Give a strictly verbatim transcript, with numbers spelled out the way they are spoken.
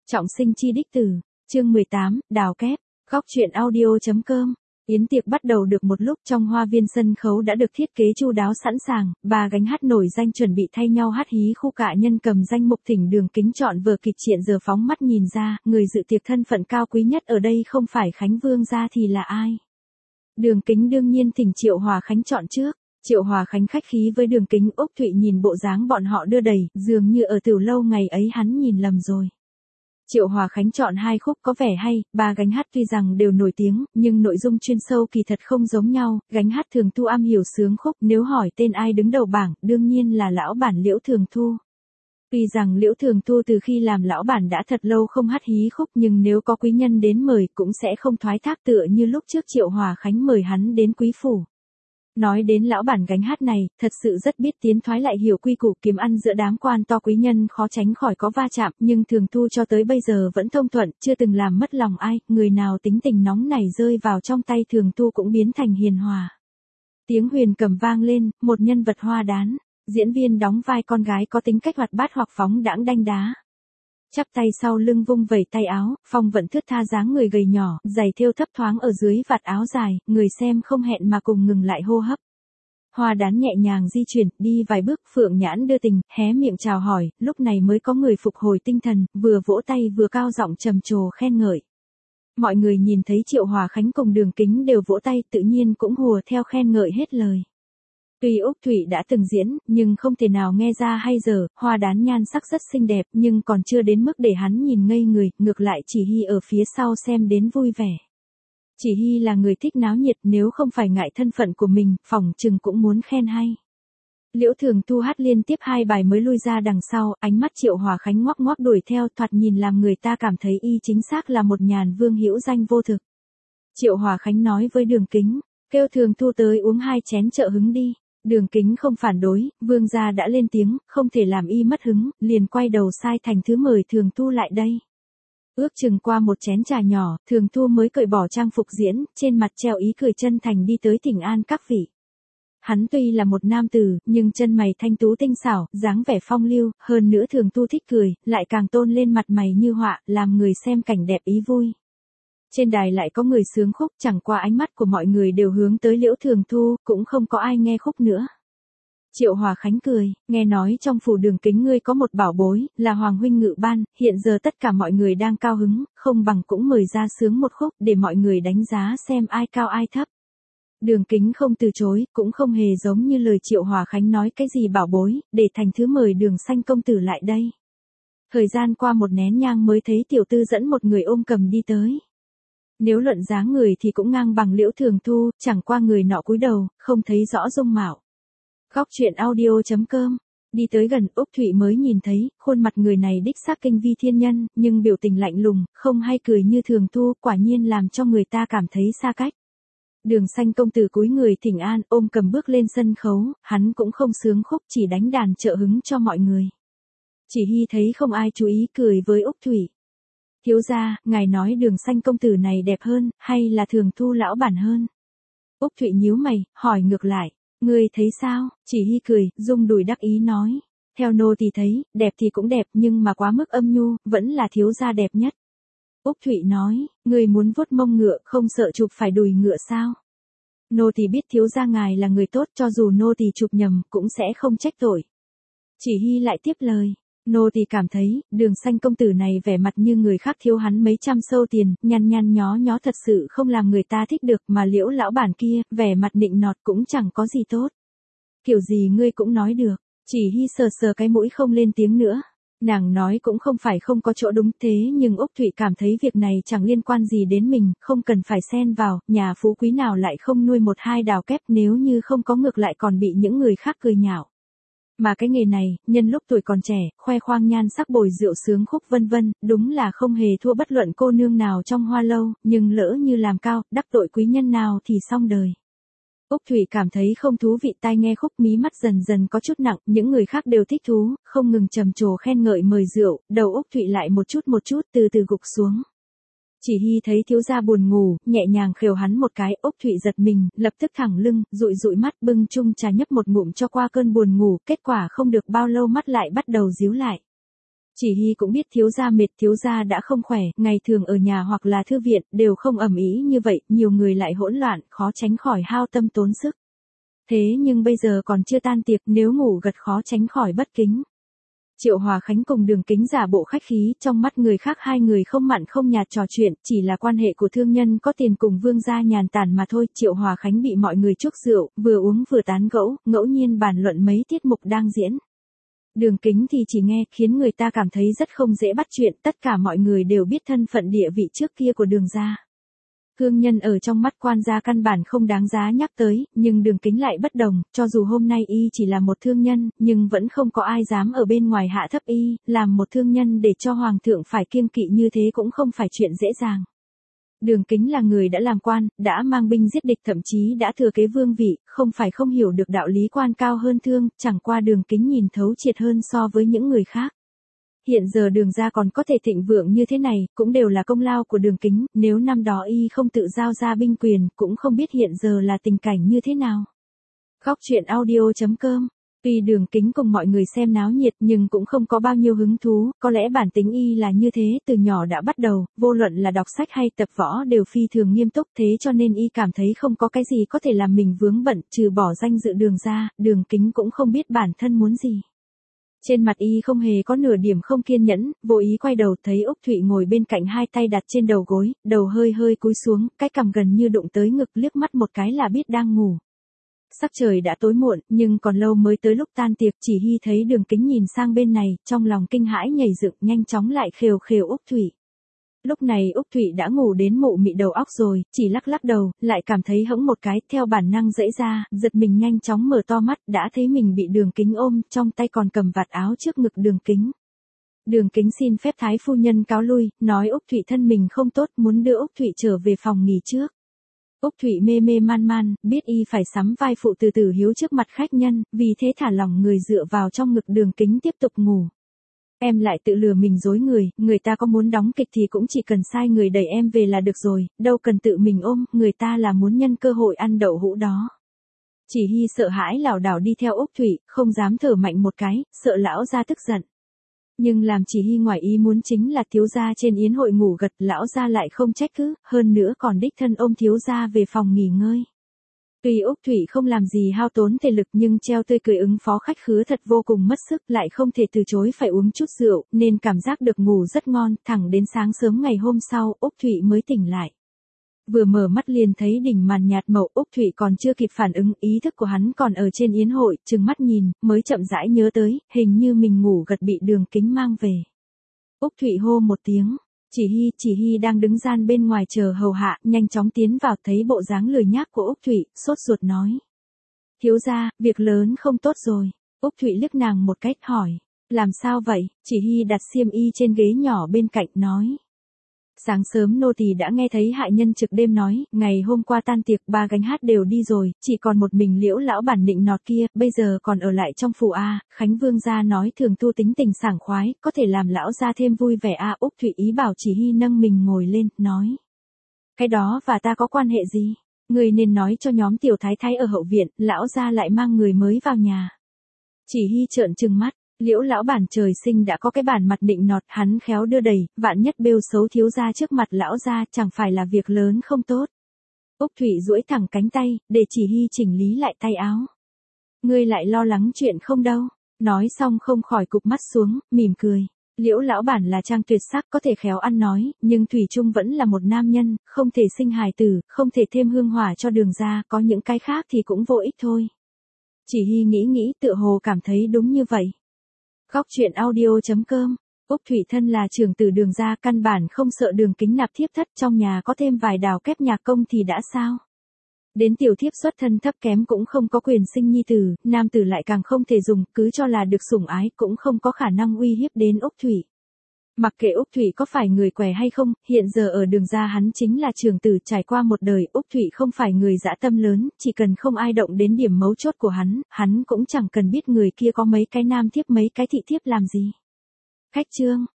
Trọng sinh chi đích tử, chương mười tám, đào kép, góc truyện audio.com. Yến tiệc bắt đầu được một lúc, trong hoa viên sân khấu đã được thiết kế chu đáo sẵn sàng, ba gánh hát nổi danh chuẩn bị thay nhau hát hí khu cạ nhân cầm danh mục thỉnh Đường Kính chọn vở kịch triện giờ phóng mắt nhìn ra, người dự tiệc thân phận cao quý nhất ở đây không phải Khánh Vương gia thì là ai? Đường Kính đương nhiên thỉnh Triệu Hòa Khánh chọn trước. Triệu Hòa Khánh khách khí với Đường Kính. Úc Thụy nhìn bộ dáng bọn họ đưa đẩy, dường như ở tiểu lâu ngày ấy hắn nhìn lầm rồi. Triệu Hòa Khánh chọn hai khúc có vẻ hay, ba gánh hát tuy rằng đều nổi tiếng, nhưng nội dung chuyên sâu kỳ thật không giống nhau, gánh hát Thường Thu am hiểu sướng khúc, nếu hỏi tên ai đứng đầu bảng, đương nhiên là lão bản Liễu Thường Thu. Tuy rằng Liễu Thường Thu từ khi làm lão bản đã thật lâu không hát hí khúc, nhưng nếu có quý nhân đến mời cũng sẽ không thoái thác tựa như lúc trước Triệu Hòa Khánh mời hắn đến quý phủ. Nói đến lão bản gánh hát này, thật sự rất biết tiến thoái lại hiểu quy củ, kiếm ăn giữa đám quan to quý nhân khó tránh khỏi có va chạm, nhưng Thường Thu cho tới bây giờ vẫn thông thuận, chưa từng làm mất lòng ai, người nào tính tình nóng này rơi vào trong tay Thường Thu cũng biến thành hiền hòa. Tiếng huyền cầm vang lên, một nhân vật hoa đán, diễn viên đóng vai con gái có tính cách hoạt bát hoặc phóng đãng đanh đá. Chắp tay sau lưng vung vẩy tay áo, phong vận thướt tha dáng người gầy nhỏ, giày thêu thấp thoáng ở dưới vạt áo dài, người xem không hẹn mà cùng ngừng lại hô hấp. Hoa đán nhẹ nhàng di chuyển, đi vài bước, Phượng Nhãn đưa tình, hé miệng chào hỏi, lúc này mới có người phục hồi tinh thần, vừa vỗ tay vừa cao giọng trầm trồ khen ngợi. Mọi người nhìn thấy Triệu Hòa Khánh cùng Đường Kính đều vỗ tay, tự nhiên cũng hùa theo khen ngợi hết lời. Tuy Úc Thụy đã từng diễn, nhưng không thể nào nghe ra hay dở, hoa đán nhan sắc rất xinh đẹp, nhưng còn chưa đến mức để hắn nhìn ngây người, ngược lại Chỉ Hy ở phía sau xem đến vui vẻ. Chỉ Hy là người thích náo nhiệt, nếu không phải ngại thân phận của mình, phỏng chừng cũng muốn khen hay. Liễu Thường Thu hát liên tiếp hai bài mới lui ra đằng sau, ánh mắt Triệu Hòa Khánh ngoắc ngoắc đuổi theo, thoạt nhìn làm người ta cảm thấy y chính xác là một nhàn vương hữu danh vô thực. Triệu Hòa Khánh nói với Đường Kính, kêu Thường Thu tới uống hai chén trợ hứng đi. Đường Kính không phản đối, vương gia đã lên tiếng, không thể làm y mất hứng, liền quay đầu sai thành thứ mời Thường Thu lại đây. Ước chừng qua một chén trà nhỏ, Thường Thu mới cởi bỏ trang phục diễn, trên mặt treo ý cười chân thành đi tới thỉnh an các vị. Hắn tuy là một nam tử, nhưng chân mày thanh tú tinh xảo, dáng vẻ phong lưu, hơn nữa Thường Thu thích cười, lại càng tôn lên mặt mày như họa, làm người xem cảnh đẹp ý vui. Trên đài lại có người sướng khúc, chẳng qua ánh mắt của mọi người đều hướng tới Liễu Thường Thu, cũng không có ai nghe khúc nữa. Triệu Hòa Khánh cười, nghe nói trong phủ Đường Kính ngươi có một bảo bối, là Hoàng huynh ngự ban, hiện giờ tất cả mọi người đang cao hứng, không bằng cũng mời ra sướng một khúc để mọi người đánh giá xem ai cao ai thấp. Đường Kính không từ chối, cũng không hề giống như lời Triệu Hòa Khánh nói cái gì bảo bối, để thành thứ mời Đường Sanh công tử lại đây. Thời gian qua một nén nhang mới thấy tiểu tư dẫn một người ôm cầm đi tới. Nếu luận dáng người thì cũng ngang bằng Liễu Thường Thu, chẳng qua người nọ cúi đầu, không thấy rõ dung mạo. Góc truyện audio.com. Đi tới gần, Úc Thụy mới nhìn thấy, khuôn mặt người này đích xác kinh vi thiên nhân, nhưng biểu tình lạnh lùng, không hay cười như Thường Thu, quả nhiên làm cho người ta cảm thấy xa cách. Đường Sanh công tử cúi người thỉnh an, ôm cầm bước lên sân khấu, hắn cũng không sướng khúc, chỉ đánh đàn trợ hứng cho mọi người. Chỉ Hy thấy không ai chú ý, cười với Úc Thụy. Thiếu gia, ngài nói Đường Sanh công tử này đẹp hơn, hay là Thường Thu lão bản hơn? Úc Thụy nhíu mày, hỏi ngược lại, ngươi thấy sao? Chỉ Hy cười, rung đùi đắc ý nói, theo nô thì thấy, đẹp thì cũng đẹp nhưng mà quá mức âm nhu, vẫn là thiếu gia đẹp nhất. Úc Thụy nói, ngươi muốn vuốt mông ngựa, không sợ chụp phải đùi ngựa sao? Nô thì biết thiếu gia ngài là người tốt, cho dù nô thì chụp nhầm, cũng sẽ không trách tội. Chỉ Hy lại tiếp lời. Nô thì cảm thấy, Đường Sanh công tử này vẻ mặt như người khác thiếu hắn mấy trăm sâu tiền, nhăn nhăn nhó nhó thật sự không làm người ta thích được, mà Liễu lão bản kia, vẻ mặt nịnh nọt cũng chẳng có gì tốt. Kiểu gì ngươi cũng nói được, Chỉ Hy sờ sờ cái mũi không lên tiếng nữa. Nàng nói cũng không phải không có chỗ đúng thế, nhưng Úc Thụy cảm thấy việc này chẳng liên quan gì đến mình, không cần phải xen vào, nhà phú quý nào lại không nuôi một hai đào kép, nếu như không có ngược lại còn bị những người khác cười nhạo. Mà cái nghề này, nhân lúc tuổi còn trẻ, khoe khoang nhan sắc bồi rượu sướng khúc vân vân, đúng là không hề thua bất luận cô nương nào trong hoa lâu, nhưng lỡ như làm cao, đắc tội quý nhân nào thì xong đời. Úc Thụy cảm thấy không thú vị, tai nghe khúc mí mắt dần dần có chút nặng, những người khác đều thích thú, không ngừng trầm trồ khen ngợi mời rượu, đầu Úc Thụy lại một chút một chút từ từ gục xuống. Chỉ Hy thấy thiếu gia buồn ngủ, nhẹ nhàng khều hắn một cái, Úc Thụy giật mình, lập tức thẳng lưng, dụi dụi mắt, bưng chung trà nhấp một ngụm cho qua cơn buồn ngủ, kết quả không được bao lâu mắt lại bắt đầu díu lại. Chỉ Hy cũng biết thiếu gia mệt, thiếu gia đã không khỏe, ngày thường ở nhà hoặc là thư viện, đều không ầm ĩ như vậy, nhiều người lại hỗn loạn, khó tránh khỏi hao tâm tốn sức. Thế nhưng bây giờ còn chưa tan tiệc, nếu ngủ gật khó tránh khỏi bất kính. Triệu Hòa Khánh cùng Đường Kính giả bộ khách khí, trong mắt người khác hai người không mặn không nhạt trò chuyện, chỉ là quan hệ của thương nhân có tiền cùng vương gia nhàn tản mà thôi. Triệu Hòa Khánh bị mọi người chuốc rượu, vừa uống vừa tán gẫu, ngẫu nhiên bàn luận mấy tiết mục đang diễn. Đường Kính thì chỉ nghe, khiến người ta cảm thấy rất không dễ bắt chuyện, tất cả mọi người đều biết thân phận địa vị trước kia của Đường gia. Thương nhân ở trong mắt quan gia căn bản không đáng giá nhắc tới, nhưng Đường Kính lại bất đồng, cho dù hôm nay y chỉ là một thương nhân, nhưng vẫn không có ai dám ở bên ngoài hạ thấp y, làm một thương nhân để cho hoàng thượng phải kiêng kỵ như thế cũng không phải chuyện dễ dàng. Đường Kính là người đã làm quan, đã mang binh giết địch, thậm chí đã thừa kế vương vị, không phải không hiểu được đạo lý quan cao hơn thương, chẳng qua Đường Kính nhìn thấu triệt hơn so với những người khác. Hiện giờ Đường gia còn có thể thịnh vượng như thế này, cũng đều là công lao của Đường Kính, nếu năm đó y không tự giao ra binh quyền, cũng không biết hiện giờ là tình cảnh như thế nào. Góc truyện audio chấm com. Tuy Đường Kính cùng mọi người xem náo nhiệt nhưng cũng không có bao nhiêu hứng thú, có lẽ bản tính y là như thế, từ nhỏ đã bắt đầu, vô luận là đọc sách hay tập võ đều phi thường nghiêm túc, thế cho nên y cảm thấy không có cái gì có thể làm mình vướng bận, trừ bỏ danh dự Đường ra, Đường Kính cũng không biết bản thân muốn gì. Trên mặt y không hề có nửa điểm không kiên nhẫn, vô ý quay đầu thấy Úc Thụy ngồi bên cạnh, hai tay đặt trên đầu gối, đầu hơi hơi cúi xuống, cái cằm gần như đụng tới ngực, liếc mắt một cái là biết đang ngủ. Sắc trời đã tối muộn, nhưng còn lâu mới tới lúc tan tiệc. Chỉ Hy thấy Đường Kính nhìn sang bên này, trong lòng kinh hãi nhảy dựng, nhanh chóng lại khều khều Úc Thụy. Lúc này Úc Thụy đã ngủ đến mụ mị đầu óc rồi, chỉ lắc lắc đầu, lại cảm thấy hững một cái, theo bản năng giãy ra, giật mình nhanh chóng mở to mắt, đã thấy mình bị Đường Kính ôm, trong tay còn cầm vạt áo trước ngực Đường Kính. Đường Kính xin phép thái phu nhân cáo lui, nói Úc Thụy thân mình không tốt, muốn đưa Úc Thụy trở về phòng nghỉ trước. Úc Thụy mê mê man man, biết y phải sắm vai phụ từ từ hiếu trước mặt khách nhân, vì thế thả lỏng người dựa vào trong ngực Đường Kính tiếp tục ngủ. Em lại tự lừa mình dối người, người ta có muốn đóng kịch thì cũng chỉ cần sai người đẩy em về là được rồi, đâu cần tự mình ôm, người ta là muốn nhân cơ hội ăn đậu hũ đó. Chỉ Hy sợ hãi lảo đảo đi theo Úc Thụy, không dám thở mạnh một cái, sợ lão gia tức giận. Nhưng làm Chỉ Hy ngoài ý muốn chính là thiếu gia trên yến hội ngủ gật, lão gia lại không trách cứ, hơn nữa còn đích thân ôm thiếu gia về phòng nghỉ ngơi. Tuy Úc Thụy không làm gì hao tốn thể lực nhưng treo tươi cười ứng phó khách khứa thật vô cùng mất sức, lại không thể từ chối phải uống chút rượu, nên cảm giác được ngủ rất ngon, thẳng đến sáng sớm ngày hôm sau, Úc Thụy mới tỉnh lại. Vừa mở mắt liền thấy đỉnh màn nhạt màu, Úc Thụy còn chưa kịp phản ứng, ý thức của hắn còn ở trên yến hội, trừng mắt nhìn, mới chậm rãi nhớ tới, hình như mình ngủ gật bị Đường Kính mang về. Úc Thụy hô một tiếng. Chỉ Hy, Chỉ Hy đang đứng gian bên ngoài chờ hầu hạ, nhanh chóng tiến vào, thấy bộ dáng lười nhác của Úc Thụy, sốt ruột nói. Thiếu gia, việc lớn không tốt rồi. Úc Thụy liếc nàng một cách hỏi. Làm sao vậy? Chỉ Hy đặt xiêm y trên ghế nhỏ bên cạnh nói. Sáng sớm nô tỳ đã nghe thấy hạ nhân trực đêm nói, ngày hôm qua tan tiệc ba gánh hát đều đi rồi, chỉ còn một mình Liễu lão bản nịnh nọt kia, bây giờ còn ở lại trong phủ a. Khánh Vương gia nói thường tu tính tình sảng khoái, có thể làm lão gia thêm vui vẻ a. Úc Thụy ý bảo Chỉ Hy nâng mình ngồi lên, nói. Cái đó và ta có quan hệ gì? Người nên nói cho nhóm tiểu thái thái ở hậu viện, lão gia lại mang người mới vào nhà. Chỉ Hy trợn trừng mắt. Liễu lão bản trời sinh đã có cái bản mặt nịnh nọt, hắn khéo đưa đẩy, vạn nhất bêu xấu thiếu gia trước mặt lão gia, chẳng phải là việc lớn không tốt. Úc Thụy duỗi thẳng cánh tay, để Chỉ Hy chỉnh lý lại tay áo. Ngươi lại lo lắng chuyện không đâu. Nói xong không khỏi cụp mắt xuống, mỉm cười. Liễu lão bản là trang tuyệt sắc, có thể khéo ăn nói, nhưng thủy chung vẫn là một nam nhân, không thể sinh hài tử, không thể thêm hương hỏa cho Đường gia, có những cái khác thì cũng vô ích thôi. Chỉ Hy nghĩ nghĩ, tựa hồ cảm thấy đúng như vậy. Góc truyện audio chấm com. Úc Thụy thân là trưởng tử Đường gia, căn bản không sợ Đường Kính nạp thiếp thất, trong nhà có thêm vài đào kép nhạc công thì đã sao. Đến tiểu thiếp xuất thân thấp kém cũng không có quyền sinh nhi tử, nam tử lại càng không thể dùng, cứ cho là được sủng ái cũng không có khả năng uy hiếp đến Úc Thụy. Mặc kệ Úc Thụy có phải người què hay không, hiện giờ ở Đường gia hắn chính là trưởng tử, trải qua một đời, Úc Thụy không phải người dã tâm lớn, chỉ cần không ai động đến điểm mấu chốt của hắn, hắn cũng chẳng cần biết người kia có mấy cái nam thiếp mấy cái thị thiếp làm gì. Khách trương.